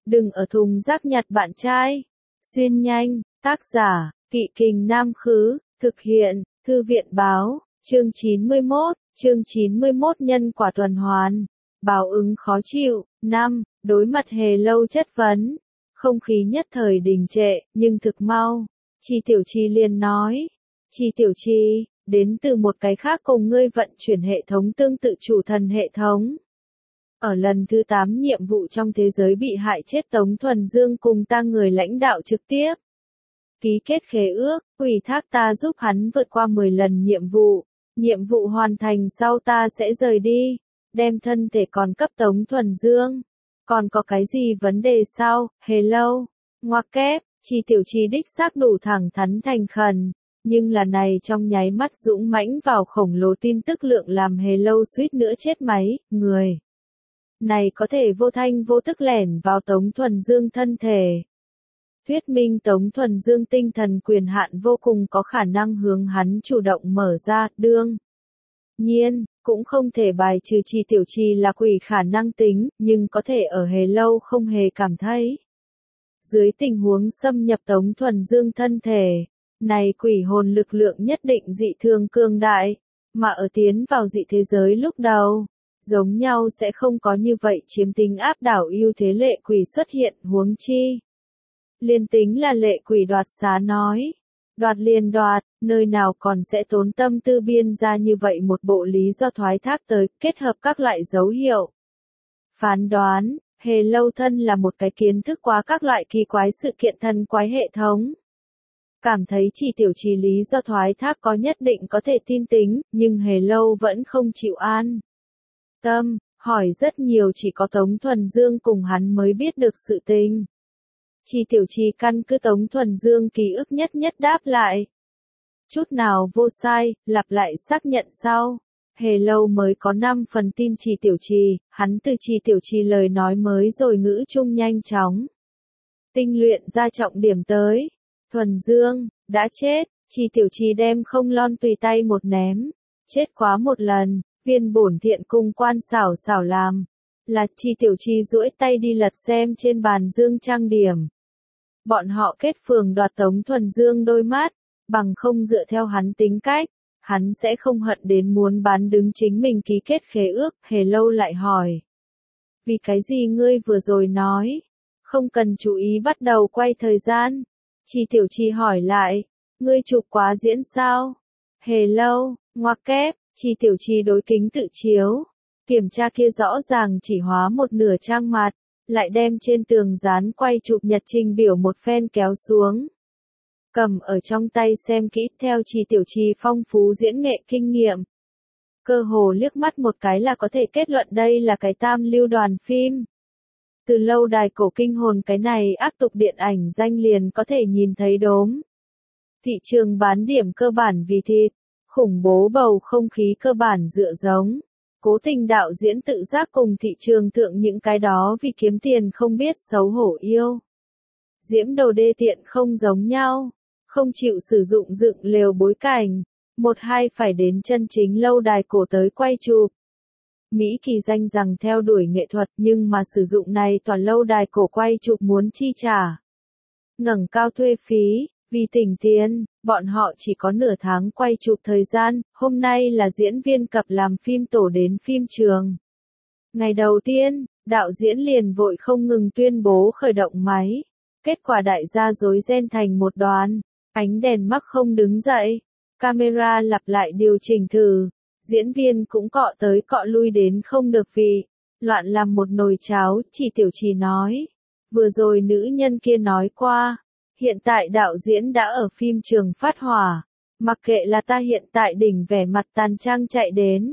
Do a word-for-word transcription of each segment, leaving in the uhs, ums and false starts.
đừng ở thùng rác nhặt bạn trai. Xuyên nhanh, tác giả, Kỵ Kình Nam Khứ, thực hiện, Thư viện Báo, chương chín mươi mốt, chương chín mươi mốt nhân quả tuần hoàn, báo ứng khó chịu. Năm, đối mặt Hề Lâu chất vấn, không khí nhất thời đình trệ, nhưng thực mau, Chi Tiểu Chi liền nói, Chi Tiểu Chi, đến từ một cái khác cùng ngươi vận chuyển hệ thống tương tự chủ thần hệ thống. Ở lần thứ tám nhiệm vụ trong thế giới bị hại chết Tống Thuần Dương cùng ta người lãnh đạo trực tiếp ký kết khế ước, ủy thác ta giúp hắn vượt qua mười lần nhiệm vụ. Nhiệm vụ hoàn thành sau ta sẽ rời đi, đem thân thể còn cấp Tống Thuần Dương. Còn có cái gì vấn đề sao, Hề Lâu? Ngoặc kép, Chi Tiểu Chi đích xác đủ thẳng thắn thành khẩn, nhưng là này trong nháy mắt dũng mãnh vào khổng lồ tin tức lượng làm Hề Lâu suýt nữa chết máy, người này có thể vô thanh vô tức lẻn vào Tống Thuần Dương thân thể. Thuyết minh Tống Thuần Dương tinh thần quyền hạn vô cùng có khả năng hướng hắn chủ động mở ra, đương nhiên, cũng không thể bài trừ Chi Tiểu Chi là quỷ khả năng tính, nhưng có thể ở Hề Lâu không hề cảm thấy. Dưới tình huống xâm nhập Tống Thuần Dương thân thể, này quỷ hồn lực lượng nhất định dị thường cường đại, mà ở tiến vào dị thế giới lúc đầu, giống nhau sẽ không có như vậy chiếm tính áp đảo ưu thế lệ quỷ xuất hiện, huống chi. Liên tính là lệ quỷ đoạt xá nói, đoạt liền đoạt, nơi nào còn sẽ tốn tâm tư biên ra như vậy một bộ lý do thoái thác tới, kết hợp các loại dấu hiệu. Phán đoán, Hề Lâu thân là một cái kiến thức quá các loại kỳ quái sự kiện thần quái hệ thống. Cảm thấy Chi Tiểu Chi lý do thoái thác có nhất định có thể tin tính, nhưng Hề Lâu vẫn không chịu an tâm, hỏi rất nhiều chỉ có Tống Thuần Dương cùng hắn mới biết được sự tình. Chi Tiểu Chi căn cứ Tống Thuần Dương ký ức nhất nhất đáp lại. Chút nào vô sai, lặp lại xác nhận sau. Hề Lâu mới có năm phần tin Chi Tiểu Chi, hắn từ Chi Tiểu Chi lời nói mới rồi ngữ chung nhanh chóng. Tinh luyện ra trọng điểm tới. Thuần Dương, đã chết, Chi Tiểu Chi đem không lon tùy tay một ném. Chết quá một lần, viên bổn thiện cung quan xảo xảo làm. Là Chi Tiểu Chi duỗi tay đi lật xem trên bàn dương trang điểm. Bọn họ kết phường đoạt Tống Thuần Dương đôi mắt, bằng không dựa theo hắn tính cách, hắn sẽ không hận đến muốn bán đứng chính mình ký kết khế ước. Hề Lâu lại hỏi, vì cái gì ngươi vừa rồi nói, không cần chú ý bắt đầu quay thời gian. Chi Tiểu Chi hỏi lại, ngươi chụp quá diễn sao? Hề Lâu, ngoặc kép, Chi Tiểu Chi đối kính tự chiếu, kiểm tra kia rõ ràng chỉ hóa một nửa trang mặt, lại đem trên tường dán quay chụp nhật trình biểu một phen kéo xuống. Cầm ở trong tay xem kỹ theo Chi Tiểu Chi phong phú diễn nghệ kinh nghiệm. Cơ hồ liếc mắt một cái là có thể kết luận đây là cái tam lưu đoàn phim. Từ lâu đài cổ kinh hồn cái này ác tục điện ảnh danh liền có thể nhìn thấy đốm. Thị trường bán điểm cơ bản vì thịt, khủng bố bầu không khí cơ bản dựa giống. Cố tình đạo diễn tự giác cùng thị trường thượng những cái đó vì kiếm tiền không biết xấu hổ yêu. Diễm đầu đê tiện không giống nhau, không chịu sử dụng dựng lều bối cảnh, một hai phải đến chân chính lâu đài cổ tới quay chụp. Mỹ kỳ danh rằng theo đuổi nghệ thuật nhưng mà sử dụng này toàn lâu đài cổ quay chụp muốn chi trả. Ngẩng cao thuê phí, vì tỉnh tiền, bọn họ chỉ có nửa tháng quay chụp thời gian, hôm nay là diễn viên cập làm phim tổ đến phim trường. Ngày đầu tiên, đạo diễn liền vội không ngừng tuyên bố khởi động máy. Kết quả đại gia rối ren thành một đoàn, ánh đèn mắc không đứng dậy, camera lặp lại điều chỉnh thử, diễn viên cũng cọ tới cọ lui đến không được vì, loạn làm một nồi cháo. Chi Tiểu Chi nói, vừa rồi nữ nhân kia nói qua, hiện tại đạo diễn đã ở phim trường phát hỏa, mặc kệ là ta hiện tại đỉnh vẻ mặt tàn trang chạy đến,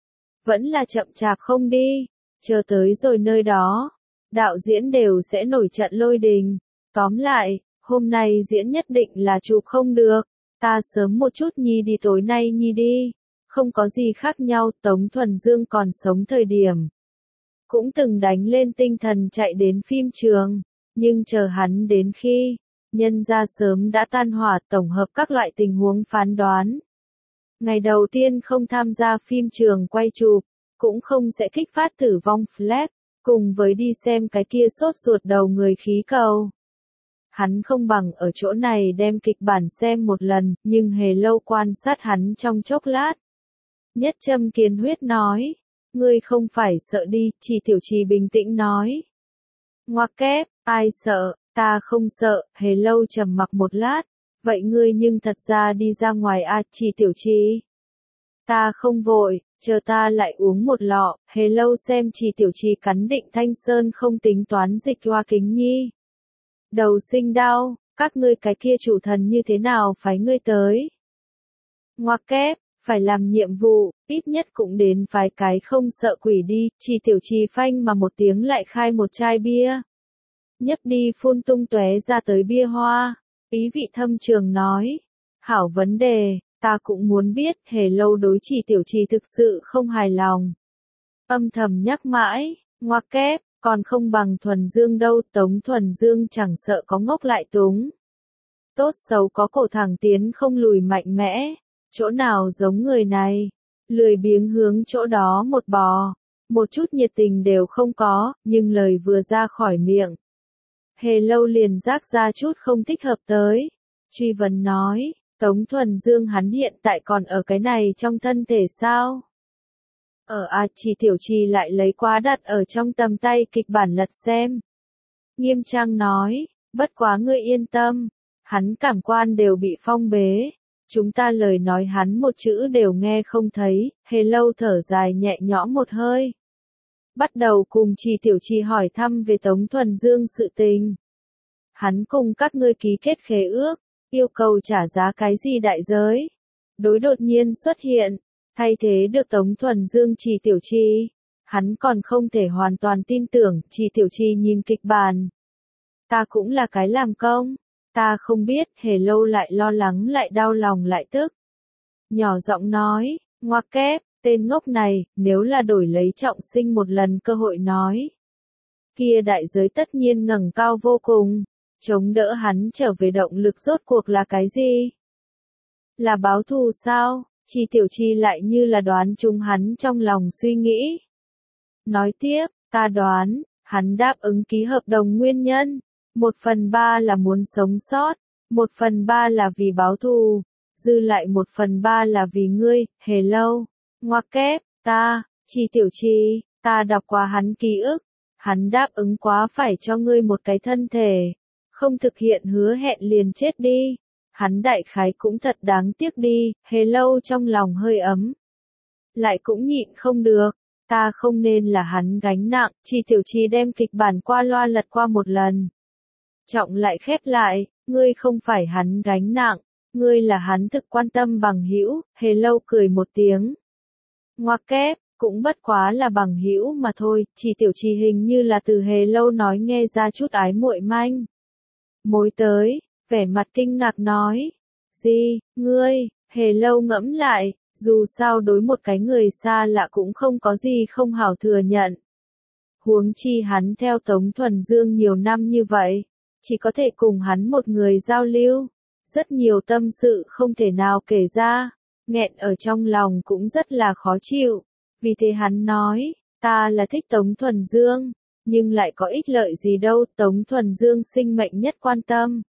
vẫn là chậm chạp không đi, chờ tới rồi nơi đó, đạo diễn đều sẽ nổi trận lôi đình. Tóm lại, hôm nay diễn nhất định là chụp không được, ta sớm một chút nhi đi tối nay nhi đi, không có gì khác nhau. Tống Thuần Dương còn sống thời điểm, cũng từng đánh lên tinh thần chạy đến phim trường, nhưng chờ hắn đến khi, nhân ra sớm đã tan hỏa. Tổng hợp các loại tình huống phán đoán. Ngày đầu tiên không tham gia phim trường quay chụp, cũng không sẽ kích phát tử vong flash, cùng với đi xem cái kia sốt ruột đầu người khí cầu. Hắn không bằng ở chỗ này đem kịch bản xem một lần, nhưng Hề Lâu quan sát hắn trong chốc lát. Nhất Châm Kiến Huyết nói, ngươi không phải sợ đi, Chỉ Tiểu Trì bình tĩnh nói. Ngoặc kép, ai sợ, ta không sợ, Hề Lâu trầm mặc một lát, vậy ngươi nhưng thật ra đi ra ngoài à, Chỉ Tiểu Trì. Ta không vội, chờ ta lại uống một lọ, Hề Lâu xem Chỉ Tiểu Trì cắn định Thanh Sơn không tính toán dịch Hoa Kính Nhi. Đầu sinh đau, các ngươi cái kia chủ thần như thế nào phái ngươi tới? Ngoặc kép, phải làm nhiệm vụ, ít nhất cũng đến phái cái không sợ quỷ đi, Chỉ Tiểu Trì phanh mà một tiếng lại khai một chai bia. Nhấp đi phun tung tóe ra tới bia hoa, ý vị thâm trường nói. Hảo vấn đề, ta cũng muốn biết, Hề Lâu đối Chỉ Tiểu Trì thực sự không hài lòng. Âm thầm nhắc mãi, ngoặc kép, còn không bằng Thuần Dương đâu, Tống Thuần Dương chẳng sợ có ngốc lại túng. Tốt xấu có cổ thẳng tiến không lùi mạnh mẽ, chỗ nào giống người này, lười biếng hướng chỗ đó một bò, một chút nhiệt tình đều không có, nhưng lời vừa ra khỏi miệng. Hề Lâu liền rác ra chút không thích hợp tới, truy vấn nói, Tống Thuần Dương hắn hiện tại còn ở cái này trong thân thể sao? Ở à, Chỉ Tiểu Trì lại lấy quá đặt ở trong tầm tay kịch bản lật xem. Nghiêm trang nói, bất quá ngươi yên tâm, hắn cảm quan đều bị phong bế, chúng ta lời nói hắn một chữ đều nghe không thấy, Hề Lâu thở dài nhẹ nhõm một hơi. Bắt đầu cùng Chỉ Tiểu Trì hỏi thăm về Tống Thuần Dương sự tình. Hắn cùng các ngươi ký kết khế ước, yêu cầu trả giá cái gì đại giới? Đối đột nhiên xuất hiện, thay thế được Tống Thuần Dương Chỉ Tiểu Trì. Hắn còn không thể hoàn toàn tin tưởng, Chỉ Tiểu Trì nhìn kịch bản. Ta cũng là cái làm công, ta không biết, Hề Lâu lại lo lắng lại đau lòng lại tức. Nhỏ giọng nói, ngoặc kép, tên ngốc này, nếu là đổi lấy trọng sinh một lần cơ hội nói. Kia đại giới tất nhiên ngẩng cao vô cùng, chống đỡ hắn trở về động lực rốt cuộc là cái gì? Là báo thù sao? Chỉ Tiểu Trì lại như là đoán trúng hắn trong lòng suy nghĩ. Nói tiếp, ta đoán, hắn đáp ứng ký hợp đồng nguyên nhân. Một phần ba là muốn sống sót, một phần ba là vì báo thù, dư lại một phần ba là vì ngươi, Hề Lâu. Ngoặc kép, ta, Chỉ Tiểu Trì, ta đọc qua hắn ký ức, hắn đáp ứng quá phải cho ngươi một cái thân thể, không thực hiện hứa hẹn liền chết đi. Hắn đại khái cũng thật đáng tiếc đi, Hề Lâu trong lòng hơi ấm. Lại cũng nhịn không được, ta không nên là hắn gánh nặng, Chỉ Tiểu Trì đem kịch bản qua loa lật qua một lần. Trọng lại khép lại, ngươi không phải hắn gánh nặng, ngươi là hắn thực quan tâm bằng hữu, Hề Lâu cười một tiếng. Ngoặc kép, cũng bất quá là bằng hữu mà thôi, Chỉ Tiểu Trì hình như là từ Hề Lâu nói nghe ra chút ái muội manh. Mối tới, vẻ mặt kinh ngạc nói, gì, ngươi, Hề Lâu ngẫm lại, dù sao đối một cái người xa lạ cũng không có gì không hảo thừa nhận. Huống chi hắn theo Tống Thuần Dương nhiều năm như vậy, chỉ có thể cùng hắn một người giao lưu, rất nhiều tâm sự không thể nào kể ra, nghẹn ở trong lòng cũng rất là khó chịu, vì thế hắn nói, ta là thích Tống Thuần Dương, nhưng lại có ích lợi gì đâu, Tống Thuần Dương sinh mệnh nhất quan tâm.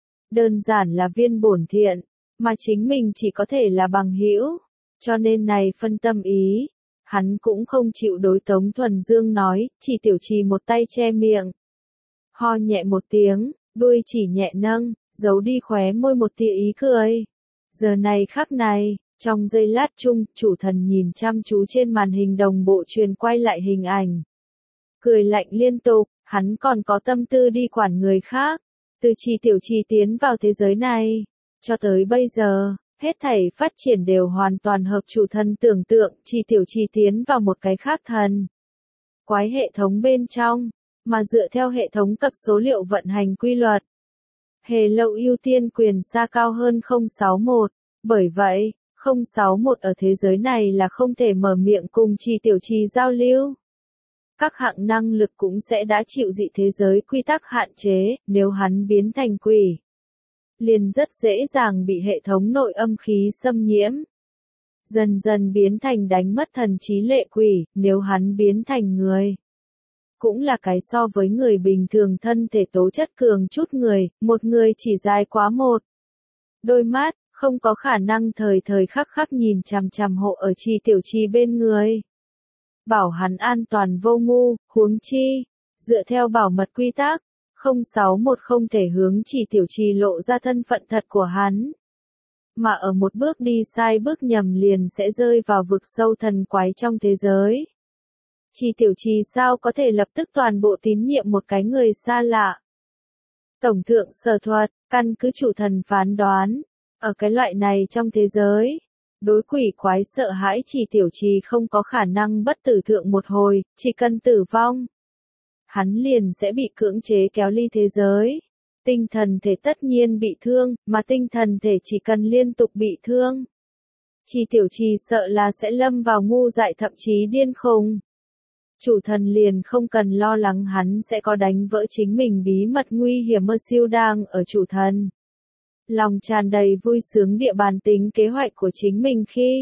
Đơn giản là viên bổn thiện, mà chính mình chỉ có thể là bằng hữu, cho nên này phân tâm ý, hắn cũng không chịu đối Tống Thuần Dương nói, Chỉ Tiểu Trì một tay che miệng. Ho nhẹ một tiếng, đuôi chỉ nhẹ nâng, giấu đi khóe môi một tia ý cười. Giờ này khắc này, trong giây lát chung, chủ thần nhìn chăm chú trên màn hình đồng bộ truyền quay lại hình ảnh. Cười lạnh liên tục, hắn còn có tâm tư đi quản người khác. Từ Chỉ Tiểu Trì tiến vào thế giới này, cho tới bây giờ, hết thảy phát triển đều hoàn toàn hợp chủ thần tưởng tượng, Chỉ Tiểu Trì tiến vào một cái khác thần. Quái hệ thống bên trong, mà dựa theo hệ thống cập số liệu vận hành quy luật. Hề Lâu ưu tiên quyền xa cao hơn không sáu mốt, bởi vậy, không sáu mốt ở thế giới này là không thể mở miệng cùng Chỉ Tiểu Trì giao lưu. Các hạng năng lực cũng sẽ đã chịu dị thế giới quy tắc hạn chế, nếu hắn biến thành quỷ. Liền rất dễ dàng bị hệ thống nội âm khí xâm nhiễm. Dần dần biến thành đánh mất thần trí lệ quỷ, nếu hắn biến thành người. cũng là cái so với người bình thường thân thể tố chất cường chút người, một người chỉ dài quá một đôi mắt, không có khả năng thời thời khắc khắc nhìn chằm chằm hộ ở Trì Tiểu Trì bên người. Bảo hắn an toàn vô ngu, huống chi, dựa theo bảo mật quy tắc, không sáu một không thể hướng Trì Tiểu Trì lộ ra thân phận thật của hắn. Mà ở một bước đi sai bước nhầm liền sẽ rơi vào vực sâu thần quái trong thế giới. Trì Tiểu Trì sao có thể lập tức toàn bộ tín nhiệm một cái người xa lạ. Tổng thượng sở thuật, căn cứ chủ thần phán đoán, ở cái loại này trong thế giới, đối quỷ quái sợ hãi Trì Tiểu Trì không có khả năng bất tử thượng một hồi, chỉ cần tử vong, hắn liền sẽ bị cưỡng chế kéo ly thế giới. Tinh thần thể tất nhiên bị thương, mà tinh thần thể chỉ cần liên tục bị thương. Trì Tiểu Trì sợ là sẽ lâm vào ngu dại thậm chí điên khùng. Chủ thần liền không cần lo lắng hắn sẽ có đánh vỡ chính mình bí mật nguy hiểm mơ siêu đang ở chủ thần. Lòng tràn đầy vui sướng địa bàn tính kế hoạch của chính mình khi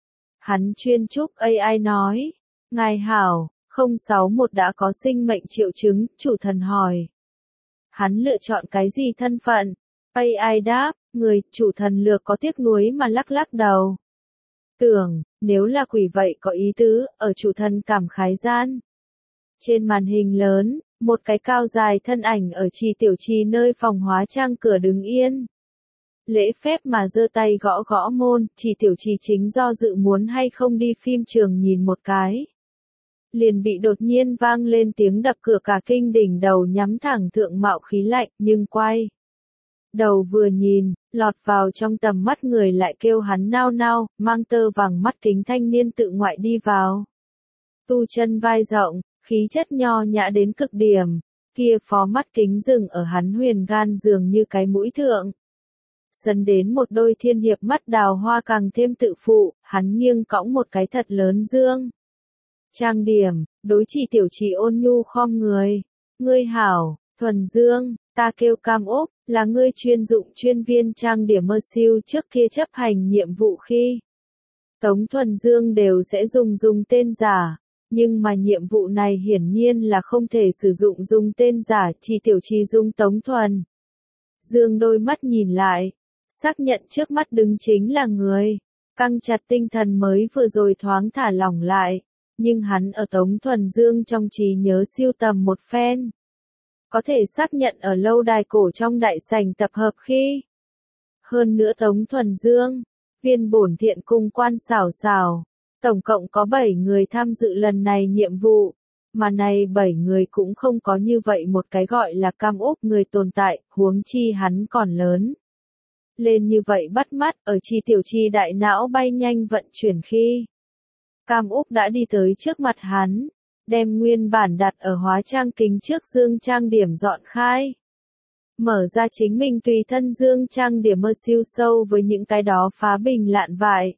hắn chuyên chúc a i nói, ngài hảo, không sáu một đã có sinh mệnh triệu chứng, chủ thần hỏi. Hắn lựa chọn cái gì thân phận? a i đáp, người, chủ thần lược có tiếc nuối mà lắc lắc đầu. Tưởng, nếu là quỷ vậy có ý tứ, ở chủ thần cảm khái gian. Trên màn hình lớn, một cái cao dài thân ảnh ở Trì Tiểu Trì nơi phòng hóa trang cửa đứng yên. Lễ phép mà giơ tay gõ gõ môn, Trì Tiểu Trì chính do dự muốn hay không đi phim trường nhìn một cái. Liền bị đột nhiên vang lên tiếng đập cửa cả kinh đỉnh đầu nhắm thẳng thượng mạo khí lạnh, nhưng quay. Đầu vừa nhìn, lọt vào trong tầm mắt người lại kêu hắn nao nao, mang tơ vàng mắt kính thanh niên tự ngoại đi vào. Tu chân vai rộng, khí chất nho nhã đến cực điểm, kia phó mắt kính dừng ở hắn huyền gan dường như cái mũi thượng. Sấn đến một đôi thiên hiệp mắt đào hoa càng thêm tự phụ, hắn nghiêng cõng một cái thật lớn dương. Trang điểm, đối Trì Tiểu Trì ôn nhu khom người. Ngươi hảo, Thuần Dương, ta kêu Cam Úc, là ngươi chuyên dụng chuyên viên trang điểm mơ siêu trước kia chấp hành nhiệm vụ khi. Tống Thuần Dương đều sẽ dùng dùng tên giả, nhưng mà nhiệm vụ này hiển nhiên là không thể sử dụng dùng tên giả, Trì Tiểu Trì dùng Tống Thuần. Dương đôi mắt nhìn lại, xác nhận trước mắt đứng chính là người, căng chặt tinh thần mới vừa rồi thoáng thả lỏng lại. Nhưng hắn ở Tống Thuần Dương trong trí nhớ siêu tầm một phen. Có thể xác nhận ở lâu đài cổ trong đại sảnh tập hợp khi. Hơn nữa Tống Thuần Dương, viên bổn thiện cung quan xảo xảo. Tổng cộng có bảy người tham dự lần này nhiệm vụ. Mà này bảy người cũng không có như vậy một cái gọi là Cam Úc người tồn tại, huống chi hắn còn lớn. Lên như vậy bắt mắt ở Trì Tiểu Trì đại não bay nhanh vận chuyển khi. Cam Úc đã đi tới trước mặt hắn, đem nguyên bản đặt ở hóa trang kính trước dương trang điểm dọn khai. Mở ra chính mình tùy thân dương trang điểm mơ siêu sâu với những cái đó phá bình lạn vải.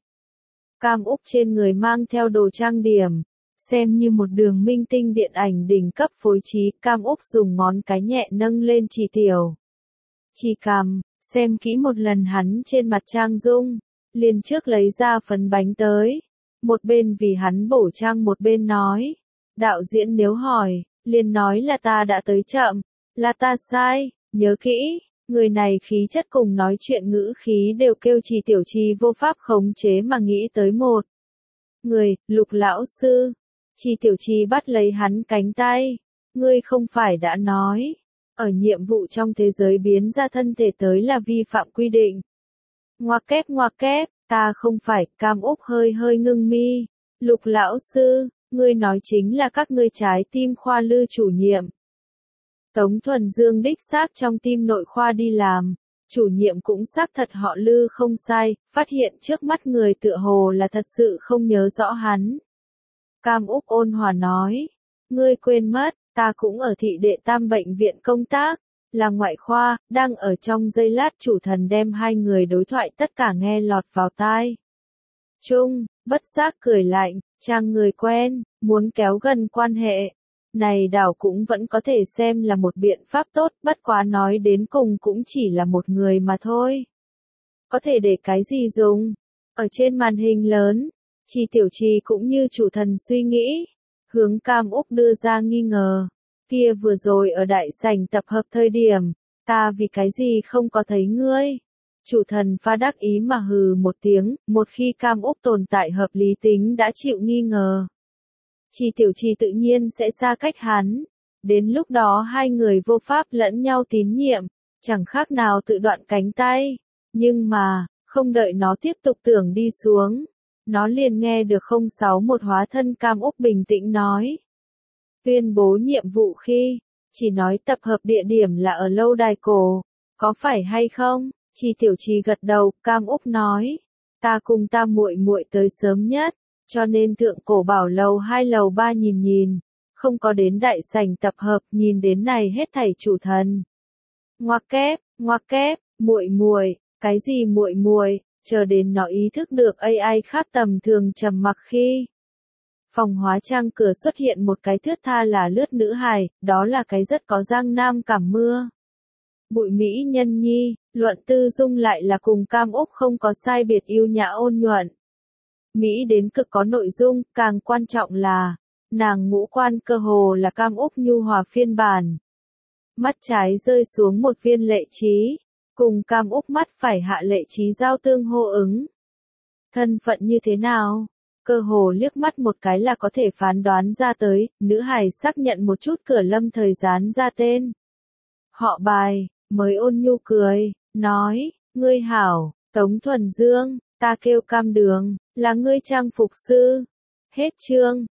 Cam Úc trên người mang theo đồ trang điểm, xem như một đường minh tinh điện ảnh đỉnh cấp phối trí. Cam Úc dùng ngón cái nhẹ nâng lên Trì Tiểu Trì cằm, xem kỹ một lần hắn trên mặt trang dung, liền trước lấy ra phấn bánh tới. Một bên vì hắn bổ trang một bên nói. Đạo diễn nếu hỏi, liền nói là ta đã tới chậm, là ta sai, nhớ kỹ, người này khí chất cùng nói chuyện ngữ khí đều kêu Trì Tiểu Trì vô pháp khống chế mà nghĩ tới một. Người, Lục lão sư. Trì Tiểu Trì bắt lấy hắn cánh tay. Ngươi không phải đã nói, ở nhiệm vụ trong thế giới biến ra thân thể tới là vi phạm quy định. Ngoặc kép ngoặc kép. Ta không phải, Cam Úc hơi hơi ngưng mi. Lục lão sư, ngươi nói chính là các ngươi trái tim khoa Lư chủ nhiệm. Tống Thuần Dương đích xác trong tim nội khoa đi làm, chủ nhiệm cũng xác thật họ Lư không sai, phát hiện trước mắt người tựa hồ là thật sự không nhớ rõ hắn. Cam Úc ôn hòa nói, ngươi quên mất, ta cũng ở thị đệ tam bệnh viện công tác. Là ngoại khoa, đang ở trong giây lát chủ thần đem hai người đối thoại tất cả nghe lọt vào tai. Trung, bất giác cười lạnh, chàng người quen, muốn kéo gần quan hệ. Này đảo cũng vẫn có thể xem là một biện pháp tốt, bất quá nói đến cùng cũng chỉ là một người mà thôi. Có thể để cái gì dùng? Ở trên màn hình lớn, Trì Tiểu Trì cũng như chủ thần suy nghĩ. hướng Cam Úc đưa ra nghi ngờ. Kia vừa rồi ở đại sảnh tập hợp thời điểm, ta vì cái gì không có thấy ngươi? Chủ thần pha đắc ý mà hừ một tiếng, một khi Cam Úc tồn tại hợp lý tính đã chịu nghi ngờ. Chỉ tiểu trì tự nhiên sẽ xa cách hắn. Đến lúc đó hai người vô pháp lẫn nhau tín nhiệm, chẳng khác nào tự đoạn cánh tay. Nhưng mà, không đợi nó tiếp tục tưởng đi xuống, nó liền nghe được không sáu một hóa thân Cam Úc bình tĩnh nói. Tuyên bố nhiệm vụ khi, chỉ nói tập hợp địa điểm là ở lâu đài cổ, có phải hay không? Chỉ tiểu trì gật đầu, Cam Úc nói, ta cùng ta muội muội tới sớm nhất, cho nên thượng cổ bảo lầu hai lầu ba nhìn nhìn, không có đến đại sảnh tập hợp, nhìn đến này hết thảy chủ thần. Ngoặc kép, ngoặc kép, muội muội, cái gì muội muội, chờ đến nó ý thức được a i khác tầm thường trầm mặc khi. Phòng hóa trang cửa xuất hiện một cái thướt tha là lướt nữ hài, đó là cái rất có giang nam cảm mưa. Bụi Mỹ nhân nhi, luận tư dung lại là cùng Cam Úc không có sai biệt yêu nhã ôn nhuận. Mỹ đến cực có nội dung, càng quan trọng là, nàng ngũ quan cơ hồ là Cam Úc nhu hòa phiên bản. Mắt trái rơi xuống một viên lệ trí, cùng Cam Úc mắt phải hạ lệ trí giao tương hô ứng. Thân phận như thế nào? Cơ hồ liếc mắt một cái là có thể phán đoán ra tới, nữ hài xác nhận một chút cửa lâm thời gián ra tên. Họ bài, mới ôn nhu cười, nói, ngươi hảo, Tống Thuần Dương, ta kêu Cam Đường, là ngươi trang phục sư. Hết chương.